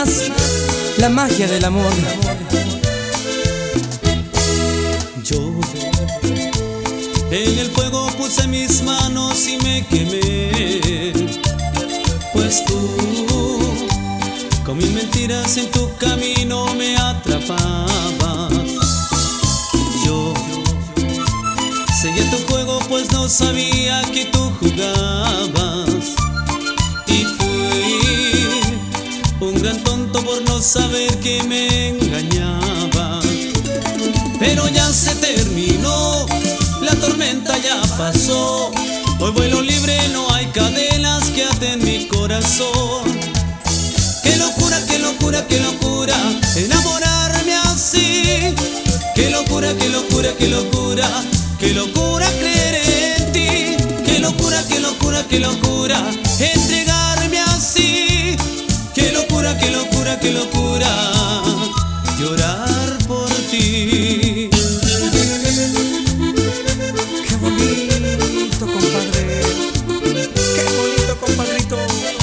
más la magia del amor. Yo en el fuego puse mis manos y me quemé, pues tú con mil mentiras en tu camino me atrapabas. Yo seguía tu juego pues no sabía que tú jugabas, y fui un gran tonto por no saber que me engañaba. Pero ya se terminó, la tormenta ya pasó. Hoy vuelo libre, no hay cadenas que aten mi corazón. Qué locura, qué locura, qué locura enamorarme así. Qué locura, qué locura, qué locura, qué locura creer en ti. Qué locura, qué locura, qué locura entregarme así. Qué locura, qué locura, qué locura llorar por ti. Qué bonito, compadre. Qué bonito, compadrito.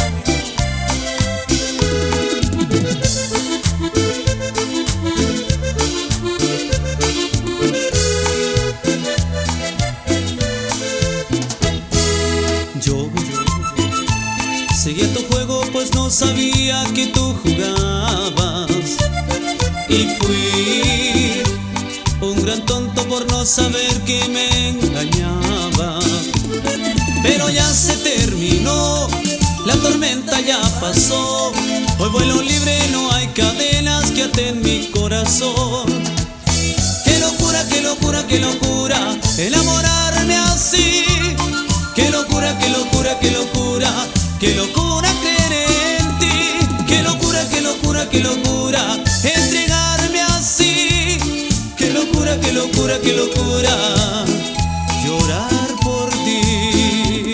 Yo seguía tu juego pues no sabía que tú jugabas, y fui un gran tonto por no saber que me engañaba. Pero ya se terminó, la tormenta ya pasó. Hoy vuelo libre, no hay cadenas que aten mi corazón. Qué locura, qué locura, qué locura enamorarme así. Qué locura, qué locura, qué locura, qué locura creer en ti. Qué locura, qué locura, qué locura entregarme así. Qué locura, qué locura, qué locura llorar por ti.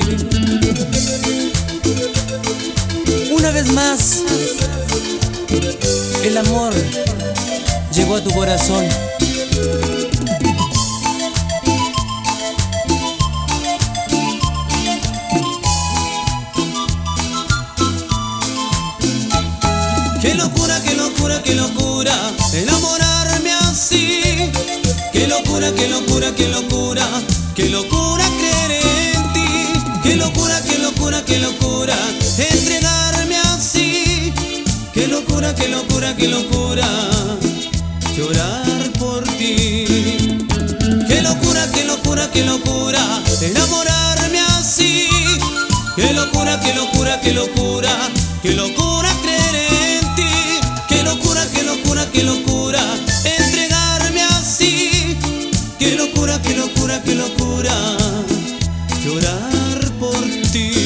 Una vez más, el amor llegó a tu corazón. Qué locura, qué locura, qué locura enamorarme así. Qué locura, qué locura, qué locura, qué locura creer en ti. Qué locura, qué locura, qué locura entregarme así. Qué locura, qué locura, qué locura llorar por ti. Qué locura, qué locura, qué locura enamorarme así. Qué locura, qué locura, qué locura, qué locura creer en ti. Qué locura, qué locura, qué locura entregarme así. Qué locura, qué locura, qué locura llorar por ti.